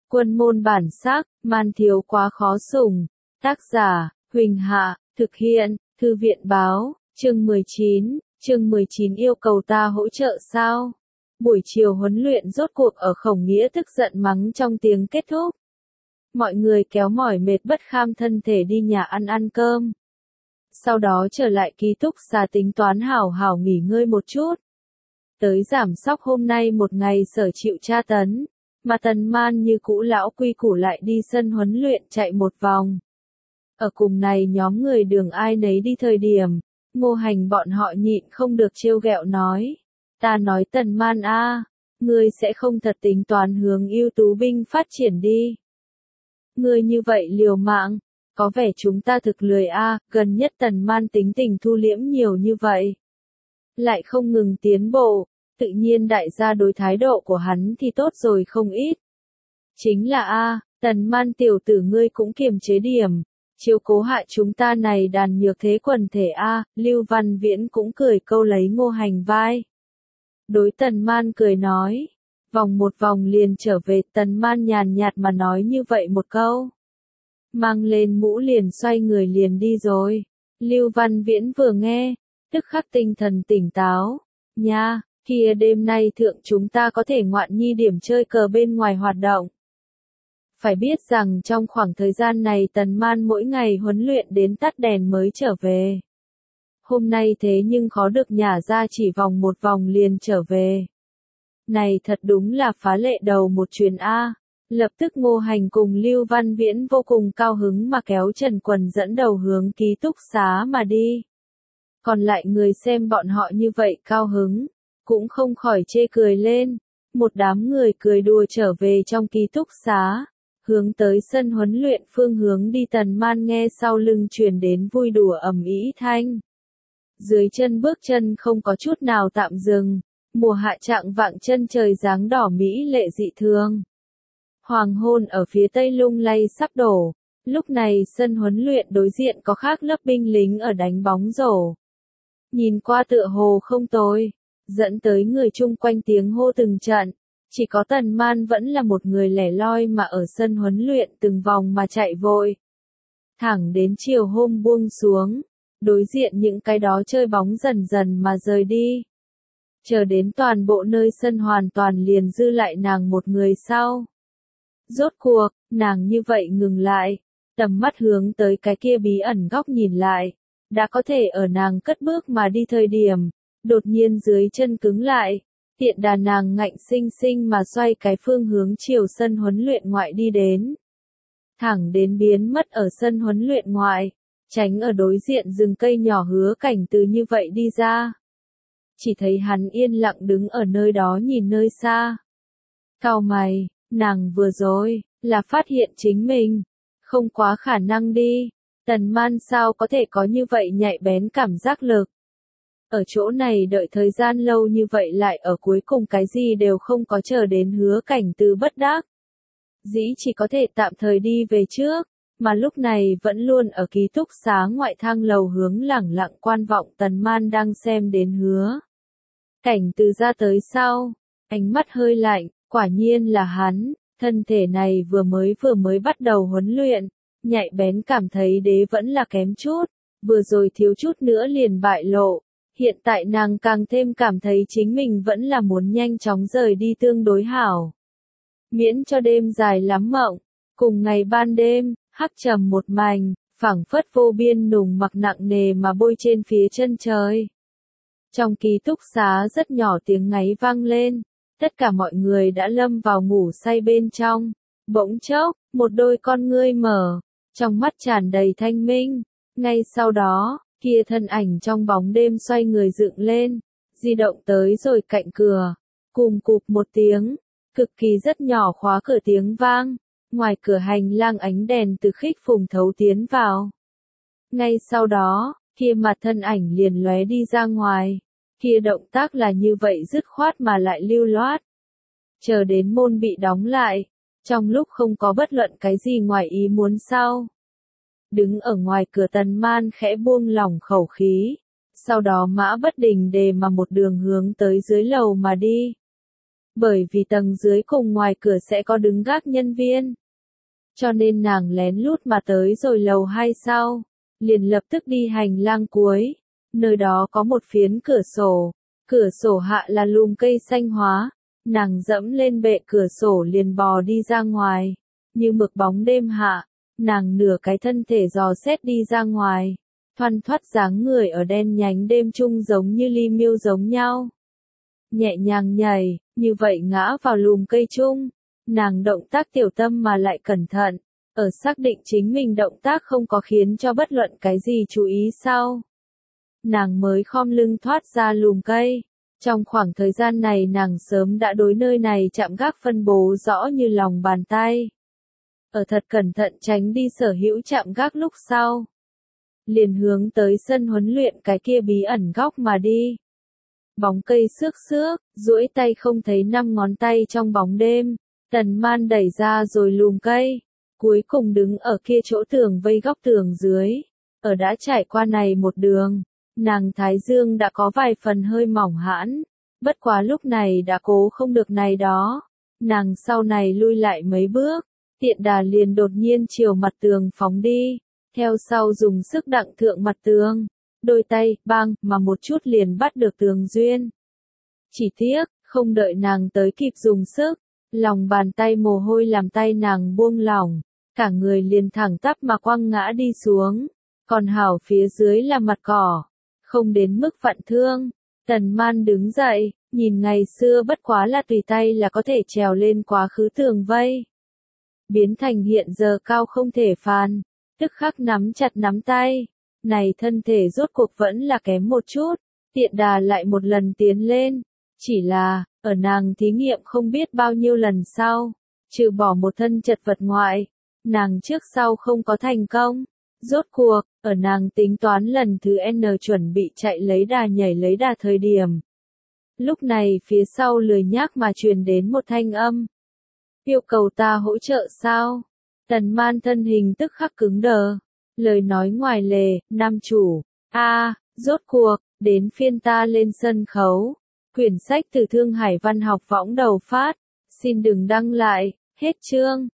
Quân môn bản sắc, man thiếu quá khó sủng. Tác giả, Huỳnh Hạ, thực hiện, Thư viện báo, chương 19 yêu cầu ta hỗ trợ sao? Buổi chiều huấn luyện rốt cuộc ở Khổng Nghĩa tức giận mắng trong tiếng kết thúc. Mọi người kéo mỏi mệt bất kham thân thể đi nhà ăn cơm. Sau đó trở lại ký túc xá tính toán hảo hảo nghỉ ngơi một chút. Tới giảm sóc hôm nay một ngày sở chịu tra tấn, mà Tần Man như cũ lão quy củ lại đi sân huấn luyện chạy một vòng. Ở cùng này nhóm người đường ai nấy đi thời điểm, Ngô Hành bọn họ nhịn không được trêu ghẹo nói. Ta nói Tần Man a, ngươi sẽ không thật tính toán hướng ưu tú binh phát triển đi. Ngươi như vậy liều mạng, có vẻ chúng ta thực lười a, gần nhất Tần Man tính tình thu liễm nhiều như vậy. Lại không ngừng tiến bộ, tự nhiên đại gia đối thái độ của hắn thì tốt rồi không ít. Chính là a, Tần Man tiểu tử ngươi cũng kiềm chế điểm, chiếu cố hạ chúng ta này đàn nhược thế quần thể a, Lưu Văn Viễn cũng cười câu lấy Ngô Hành vai. Đối Tần Man cười nói, vòng một vòng liền trở về, Tần Man nhàn nhạt mà nói như vậy một câu. Mang lên mũ liền xoay người liền đi rồi. Lưu Văn Viễn vừa nghe, tức khắc tinh thần tỉnh táo. Nha, kia đêm nay thượng chúng ta có thể ngoạn nhi điểm chơi cờ bên ngoài hoạt động. Phải biết rằng trong khoảng thời gian này Tần Man mỗi ngày huấn luyện đến tắt đèn mới trở về. Hôm nay thế nhưng khó được nhả ra chỉ vòng một vòng liền trở về. Này thật đúng là phá lệ đầu một chuyến A. Lập tức Ngô Hành cùng Lưu Văn Viễn vô cùng cao hứng mà kéo Trần Quần dẫn đầu hướng ký túc xá mà đi. Còn lại người xem bọn họ như vậy cao hứng, cũng không khỏi chê cười lên. Một đám người cười đùa trở về trong ký túc xá, hướng tới sân huấn luyện phương hướng đi. Tần Man nghe sau lưng truyền đến vui đùa ầm ĩ thanh. Dưới chân bước chân không có chút nào tạm dừng, mùa hạ trạng vạng chân trời dáng đỏ mỹ lệ dị thường. Hoàng hôn ở phía tây lung lay sắp đổ, lúc này sân huấn luyện đối diện có khác lớp binh lính ở đánh bóng rổ. Nhìn qua tựa hồ không tồi, dẫn tới người chung quanh tiếng hô từng trận, chỉ có Tần Man vẫn là một người lẻ loi mà ở sân huấn luyện từng vòng mà chạy vội. Thẳng đến chiều hôm buông xuống, đối diện những cái đó chơi bóng dần dần mà rời đi. Chờ đến toàn bộ nơi sân hoàn toàn liền dư lại nàng một người sau. Rốt cuộc, nàng như vậy ngừng lại, tầm mắt hướng tới cái kia bí ẩn góc nhìn lại, đã có thể ở nàng cất bước mà đi thời điểm, đột nhiên dưới chân cứng lại, tiện đà nàng ngạnh sinh sinh mà xoay cái phương hướng chiều sân huấn luyện ngoại đi đến. Thẳng đến biến mất ở sân huấn luyện ngoại, tránh ở đối diện rừng cây nhỏ Hứa Cảnh từ như vậy đi ra. Chỉ thấy hắn yên lặng đứng ở nơi đó nhìn nơi xa. Cau mày, nàng vừa rồi, là phát hiện chính mình. Không quá khả năng đi. Tần Man sao có thể có như vậy nhạy bén cảm giác lực. Ở chỗ này đợi thời gian lâu như vậy lại ở cuối cùng cái gì đều không có, chờ đến Hứa Cảnh từ bất đắc dĩ chỉ có thể tạm thời đi về trước, mà lúc này vẫn luôn ở ký túc xá ngoại thang lầu hướng lẳng lặng quan vọng Tần Man đang xem đến Hứa Cảnh từ ra tới sau, ánh mắt hơi lạnh, quả nhiên là hắn, thân thể này vừa mới bắt đầu huấn luyện, nhạy bén cảm thấy đế vẫn là kém chút, vừa rồi thiếu chút nữa liền bại lộ, hiện tại nàng càng thêm cảm thấy chính mình vẫn là muốn nhanh chóng rời đi tương đối hảo. Miễn cho đêm dài lắm mộng, cùng ngày ban đêm, hắc trầm một mảnh, phảng phất vô biên nùng mặc nặng nề mà bôi trên phía chân trời. Trong ký túc xá rất nhỏ tiếng ngáy vang lên, tất cả mọi người đã lâm vào ngủ say bên trong. Bỗng chốc, một đôi con ngươi mở, trong mắt tràn đầy thanh minh. Ngay sau đó, kia thân ảnh trong bóng đêm xoay người dựng lên, di động tới rồi cạnh cửa, cùng cụp một tiếng, cực kỳ rất nhỏ khóa cửa tiếng vang, ngoài cửa hành lang ánh đèn từ khích phùng thấu tiến vào. Ngay sau đó, kia mặt thân ảnh liền lóe đi ra ngoài, kia động tác là như vậy dứt khoát mà lại lưu loát. Chờ đến môn bị đóng lại, trong lúc không có bất luận cái gì ngoài ý muốn sau. Đứng ở ngoài cửa Tần Man khẽ buông lỏng khẩu khí, sau đó mã bất đình đề mà một đường hướng tới dưới lầu mà đi. bởi vì tầng dưới cùng ngoài cửa sẽ có đứng gác nhân viên. Cho nên nàng lén lút mà tới rồi lầu 2 sau, liền lập tức đi hành lang cuối, nơi đó có một phiến cửa sổ hạ là lùm cây xanh hóa, nàng dẫm lên bệ cửa sổ liền bò đi ra ngoài, như mực bóng đêm hạ, nàng nửa cái thân thể dò xét đi ra ngoài, thoăn thoắt dáng người ở đen nhánh đêm trung giống như ly miêu giống nhau. Nhẹ nhàng nhảy, như vậy ngã vào lùm cây chung, nàng động tác tiểu tâm mà lại cẩn thận, ở xác định chính mình động tác không có khiến cho bất luận cái gì chú ý sau. Nàng mới khom lưng thoát ra lùm cây. Trong khoảng thời gian này nàng sớm đã đối nơi này chạm gác phân bố rõ như lòng bàn tay. Ở thật cẩn thận tránh đi sở hữu chạm gác lúc sau. Liền hướng tới sân huấn luyện cái kia bí ẩn góc mà đi. Bóng cây xước xước, duỗi tay không thấy 5 ngón tay trong bóng đêm. Tần Man đẩy ra rồi lùm cây. Cuối cùng đứng ở kia chỗ tường vây góc tường dưới. Ở đã trải qua này một đường. Nàng Thái Dương đã có vài phần hơi mỏng hãn, bất quá lúc này đã cố không được này đó. Nàng sau này lui lại mấy bước, tiện đà liền đột nhiên chiều mặt tường phóng đi, theo sau dùng sức đặng thượng mặt tường, đôi tay, bang, mà một chút liền bắt được tường duyên. Chỉ tiếc, không đợi nàng tới kịp dùng sức, lòng bàn tay mồ hôi làm tay nàng buông lỏng, cả người liền thẳng tắp mà quăng ngã đi xuống, còn hảo phía dưới là mặt cỏ. Không đến mức vặn thương. Tần Man đứng dậy, nhìn ngày xưa bất quá là tùy tay là có thể trèo lên quá khứ tường vây. Biến thành hiện giờ cao không thể phàn, tức khắc nắm chặt nắm tay. Này thân thể rốt cuộc vẫn là kém một chút, tiện đà lại một lần tiến lên. Chỉ là, ở nàng thí nghiệm không biết bao nhiêu lần sau, trừ bỏ một thân chật vật ngoại, nàng trước sau không có thành công. Rốt cuộc, ở nàng tính toán lần thứ N chuẩn bị chạy lấy đà nhảy lấy đà thời điểm. Lúc này phía sau lười nhác mà truyền đến một thanh âm. Yêu cầu ta hỗ trợ sao? Tần Man thân hình tức khắc cứng đờ. Lời nói ngoài lề, nam chủ. Rốt cuộc, đến phiên ta lên sân khấu. Quyển sách từ Thương Hải Văn học võng đầu phát. Xin đừng đăng lại, hết chương.